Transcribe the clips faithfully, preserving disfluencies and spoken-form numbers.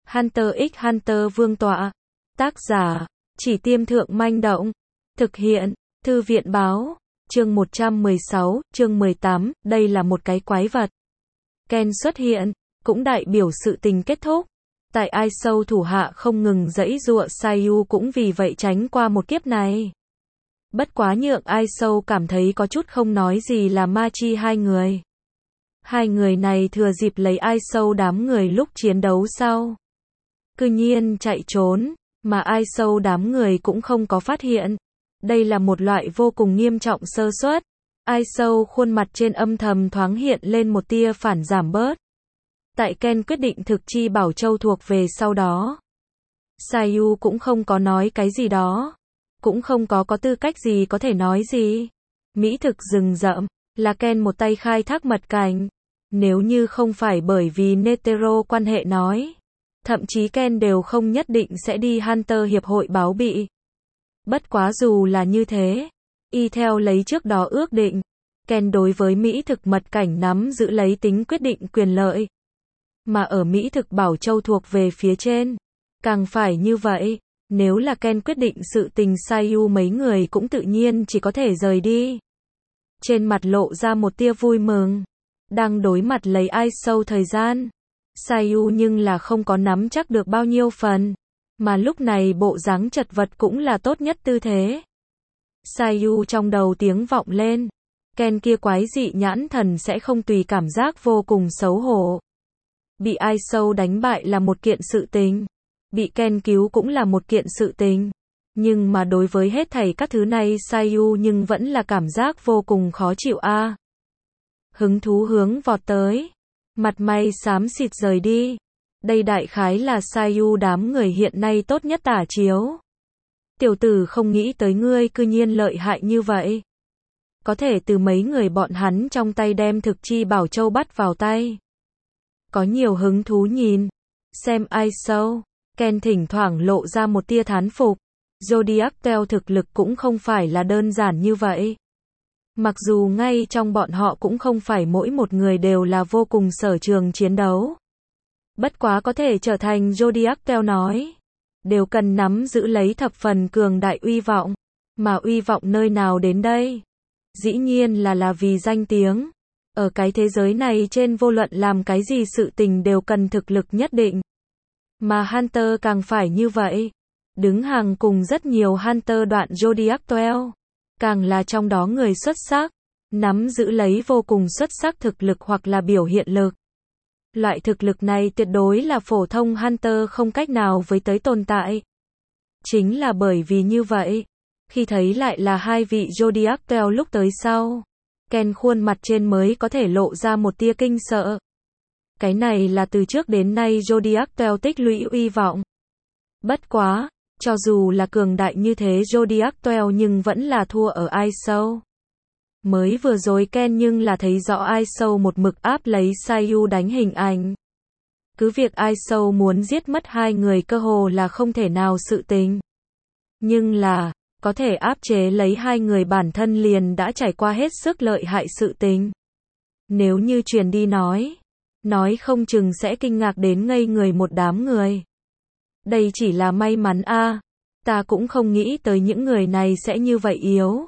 Hunter x Hunter Vương tọa. Tác giả, Chỉ Tiêm Thượng Manh Động. Thực hiện, Thư viện Báo. Chương một trăm mười sáu, chương mười tám, đây là một cái quái vật. Ken xuất hiện, cũng đại biểu sự tình kết thúc. Tại Ai Sâu thủ hạ không ngừng giãy giụa, Sayu cũng vì vậy tránh qua một kiếp này. Bất quá nhượng Ai Sâu cảm thấy có chút không nói gì là Ma Chi hai người. Hai người này thừa dịp lấy Ai Sâu đám người lúc chiến đấu sau. Cư nhiên chạy trốn, mà Ai Sâu đám người cũng không có phát hiện. Đây là một loại vô cùng nghiêm trọng sơ suất. Ai Sâu khuôn mặt trên âm thầm thoáng hiện lên một tia phản giảm bớt. Tại Ken quyết định thực chi bảo châu thuộc về sau đó. Sayu cũng không có nói cái gì đó. Cũng không có có tư cách gì có thể nói gì. Mỹ thực rừng rậm, là Ken một tay khai thác mật cảnh. Nếu như không phải bởi vì Netero quan hệ nói. Thậm chí Ken đều không nhất định sẽ đi Hunter Hiệp hội báo bị. Bất quá dù là như thế, y theo lấy trước đó ước định, Ken đối với Mỹ thực mật cảnh nắm giữ lấy tính quyết định quyền lợi. Mà ở Mỹ thực bảo châu thuộc về phía trên, càng phải như vậy, nếu là Ken quyết định sự tình, Sayu mấy người cũng tự nhiên chỉ có thể rời đi. Trên mặt lộ ra một tia vui mừng, đang đối mặt lấy Ai Sâu thời gian. Sayu nhưng là không có nắm chắc được bao nhiêu phần, mà lúc này bộ dáng chật vật cũng là tốt nhất tư thế. Sayu trong đầu tiếng vọng lên, Ken kia quái dị nhãn thần sẽ không tùy cảm giác vô cùng xấu hổ. Bị Ai Sâu đánh bại là một kiện sự tình, bị Ken cứu cũng là một kiện sự tình, nhưng mà đối với hết thảy các thứ này Sayu nhưng vẫn là cảm giác vô cùng khó chịu a. À. Hứng thú hướng vọt tới, mặt mày xám xịt rời đi. Đây đại khái là Sayu đám người hiện nay tốt nhất tả chiếu. Tiểu tử không nghĩ tới ngươi cư nhiên lợi hại như vậy. Có thể từ mấy người bọn hắn trong tay đem thực chi bảo châu bắt vào tay. Có nhiều hứng thú nhìn. Xem Ai Sâu. Ken thỉnh thoảng lộ ra một tia thán phục. Zodiac Tale thực lực cũng không phải là đơn giản như vậy. Mặc dù ngay trong bọn họ cũng không phải mỗi một người đều là vô cùng sở trường chiến đấu. Bất quá có thể trở thành Zodiac Tale nói. Đều cần nắm giữ lấy thập phần cường đại uy vọng. Mà uy vọng nơi nào đến đây? Dĩ nhiên là là vì danh tiếng. Ở cái thế giới này trên vô luận làm cái gì sự tình đều cần thực lực nhất định. Mà Hunter càng phải như vậy. Đứng hàng cùng rất nhiều Hunter đoạn Zodiac Tale. Càng là trong đó người xuất sắc. Nắm giữ lấy vô cùng xuất sắc thực lực hoặc là biểu hiện lực. Loại thực lực này tuyệt đối là phổ thông Hunter không cách nào với tới tồn tại. Chính là bởi vì như vậy, khi thấy lại là hai vị Zodiac Tale lúc tới sau, Ken khuôn mặt trên mới có thể lộ ra một tia kinh sợ. Cái này là từ trước đến nay Zodiac Tale tích lũy uy vọng. Bất quá, cho dù là cường đại như thế Zodiac Tale nhưng vẫn là thua ở Ai Sâu. Mới vừa rồi Ken nhưng là thấy rõ Ai Sâu một mực áp lấy Sayu đánh hình ảnh. Cứ việc Ai Sâu muốn giết mất hai người cơ hồ là không thể nào sự tình. Nhưng là, có thể áp chế lấy hai người bản thân liền đã trải qua hết sức lợi hại sự tình. Nếu như truyền đi nói, nói không chừng sẽ kinh ngạc đến ngây người một đám người. Đây chỉ là may mắn a, à. Ta cũng không nghĩ tới những người này sẽ như vậy yếu.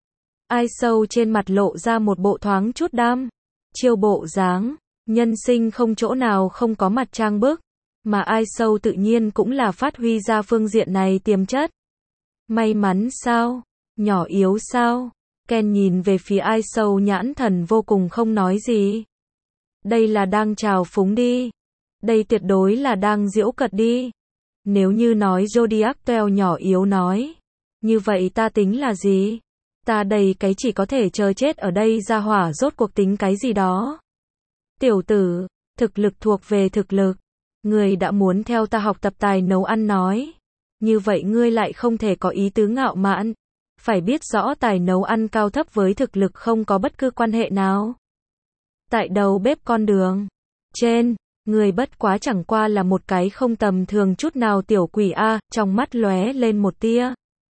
Ai Sâu trên mặt lộ ra một bộ thoáng chút đam chiêu bộ dáng, nhân sinh không chỗ nào không có mặt trang bức, mà Ai Sâu tự nhiên cũng là phát huy ra phương diện này tiềm chất. May mắn sao? Nhỏ yếu sao? Ken nhìn về phía Ai Sâu nhãn thần vô cùng không nói gì. Đây là đang trào phúng đi. Đây tuyệt đối là đang giễu cợt đi. Nếu như nói Zodiac Tale nhỏ yếu nói, như vậy ta tính là gì? Ta đầy cái chỉ có thể chờ chết ở đây ra hỏa rốt cuộc tính cái gì đó. Tiểu tử, thực lực thuộc về thực lực. Ngươi đã muốn theo ta học tập tài nấu ăn nói. Như vậy ngươi lại không thể có ý tứ ngạo mạn. Phải biết rõ tài nấu ăn cao thấp với thực lực không có bất cứ quan hệ nào. Tại đầu bếp con đường trên, ngươi bất quá chẳng qua là một cái không tầm thường chút nào tiểu quỷ a, trong mắt lóe lên một tia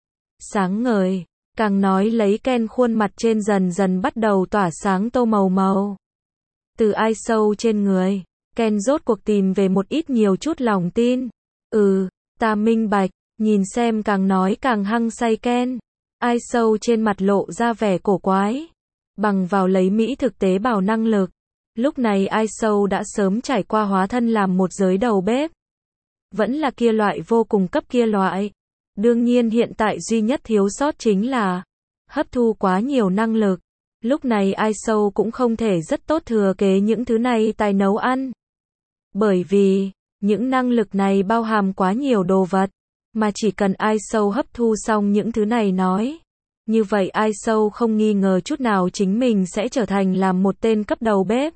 sáng ngời. Càng nói lấy Ken khuôn mặt trên dần dần bắt đầu tỏa sáng tô màu màu. Từ Ai Sâu trên người, Ken rốt cuộc tìm về một ít nhiều chút lòng tin. Ừ, ta minh bạch, nhìn xem càng nói càng hăng say Ken. Ai sâu trên mặt lộ ra vẻ cổ quái. Bằng vào lấy Mỹ thực tế bào năng lực. Lúc này Ai sâu đã sớm trải qua hóa thân làm một giới đầu bếp. Vẫn là kia loại vô cùng cấp kia loại. Đương nhiên hiện tại duy nhất thiếu sót chính là hấp thu quá nhiều năng lực. Lúc này Ai sâu cũng không thể rất tốt thừa kế những thứ này tài nấu ăn. Bởi vì, những năng lực này bao hàm quá nhiều đồ vật, mà chỉ cần Ai sâu hấp thu xong những thứ này nói. Như vậy Ai sâu không nghi ngờ chút nào chính mình sẽ trở thành làm một tên cấp đầu bếp.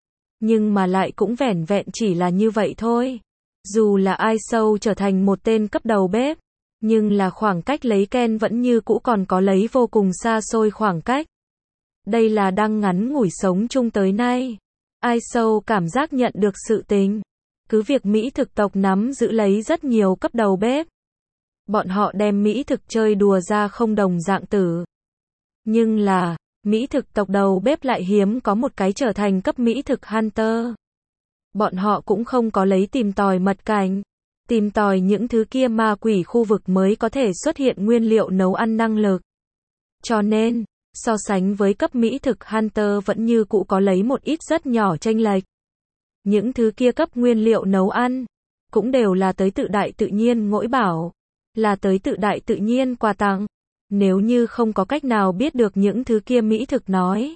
Nhưng mà lại cũng vẻn vẹn chỉ là như vậy thôi. Dù là Ai sâu trở thành một tên cấp đầu bếp, nhưng là khoảng cách lấy Ken vẫn như cũ còn có lấy vô cùng xa xôi khoảng cách. Đây là đang ngắn ngủi sống chung tới nay. Ai sâu cảm giác nhận được sự tình. Cứ việc Mỹ thực tộc nắm giữ lấy rất nhiều cấp đầu bếp. Bọn họ đem Mỹ thực chơi đùa ra không đồng dạng tử. Nhưng là, Mỹ thực tộc đầu bếp lại hiếm có một cái trở thành cấp Mỹ thực Hunter. Bọn họ cũng không có lấy tìm tòi mật cảnh. Tìm tòi những thứ kia ma quỷ khu vực mới có thể xuất hiện nguyên liệu nấu ăn năng lực. Cho nên, so sánh với cấp Mỹ thực Hunter vẫn như cũ có lấy một ít rất nhỏ chênh lệch. Những thứ kia cấp nguyên liệu nấu ăn, cũng đều là tới tự đại tự nhiên ngỗi bảo, là tới tự đại tự nhiên quà tặng. Nếu như không có cách nào biết được những thứ kia Mỹ thực nói,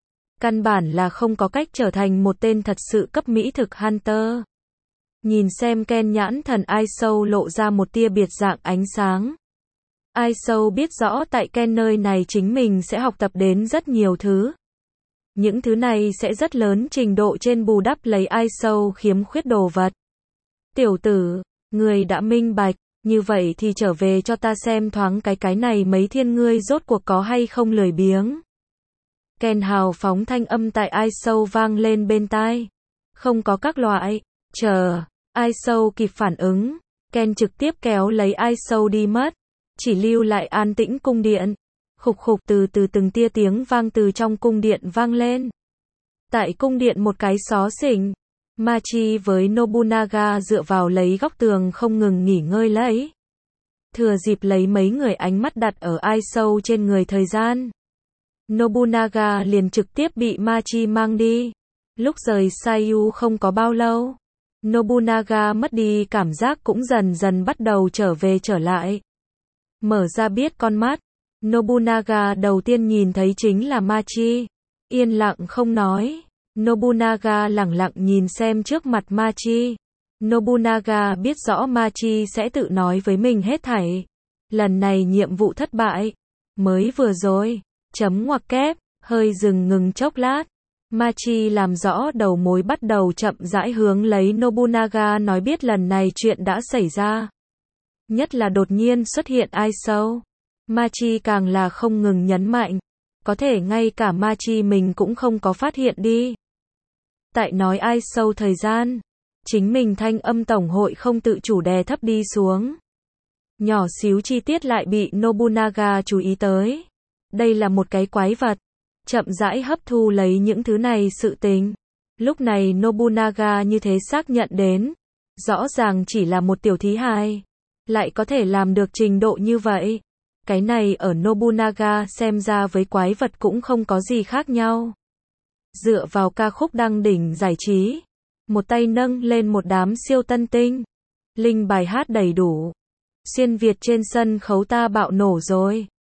căn bản là không có cách trở thành một tên thật sự cấp Mỹ thực Hunter. Nhìn xem Ken nhãn thần Ai sâu lộ ra một tia biệt dạng ánh sáng. Ai sâu biết rõ tại Ken nơi này chính mình sẽ học tập đến rất nhiều thứ. Những thứ này sẽ rất lớn trình độ trên bù đắp lấy Ai sâu khiếm khuyết đồ vật. Tiểu tử, người đã minh bạch, như vậy thì trở về cho ta xem thoáng cái cái này mấy thiên ngươi rốt cuộc có hay không lười biếng. Ken hào phóng thanh âm tại Ai sâu vang lên bên tai. Không có các loại, chờ, Ai sâu kịp phản ứng, Ken trực tiếp kéo lấy Ai sâu đi mất. Chỉ lưu lại an tĩnh cung điện. Khục khục từ từ từng tia tiếng vang từ trong cung điện vang lên. Tại cung điện một cái xó xỉnh, Machi với Nobunaga dựa vào lấy góc tường không ngừng nghỉ ngơi lấy. Thừa dịp lấy mấy người ánh mắt đặt ở Ai sâu trên người thời gian. Nobunaga liền trực tiếp bị Machi mang đi. Lúc rời Seiyu không có bao lâu, Nobunaga mất đi cảm giác cũng dần dần bắt đầu trở về trở lại. Mở ra biết con mắt, Nobunaga đầu tiên nhìn thấy chính là Machi. Yên lặng không nói. Nobunaga lẳng lặng nhìn xem trước mặt Machi. Nobunaga biết rõ Machi sẽ tự nói với mình hết thảy. Lần này nhiệm vụ thất bại. Mới vừa rồi. Chấm ngoặc kép. Hơi dừng ngừng chốc lát. Machi làm rõ đầu mối bắt đầu chậm rãi hướng lấy Nobunaga nói biết lần này chuyện đã xảy ra. Nhất là đột nhiên xuất hiện Ai sâu. Machi càng là không ngừng nhấn mạnh. Có thể ngay cả Machi mình cũng không có phát hiện đi. Tại nói Ai sâu thời gian. Chính mình thanh âm tổng hội không tự chủ đè thấp đi xuống. Nhỏ xíu chi tiết lại bị Nobunaga chú ý tới. Đây là một cái quái vật. Chậm rãi hấp thu lấy những thứ này sự tình. Lúc này Nobunaga như thế xác nhận đến. Rõ ràng chỉ là một tiểu thí hài. Lại có thể làm được trình độ như vậy. Cái này ở Nobunaga xem ra với quái vật cũng không có gì khác nhau. Dựa vào ca khúc đăng đỉnh giải trí. Một tay nâng lên một đám siêu tân tinh. Linh bài hát đầy đủ. Xuyên Việt trên sân khấu ta bạo nổ rồi.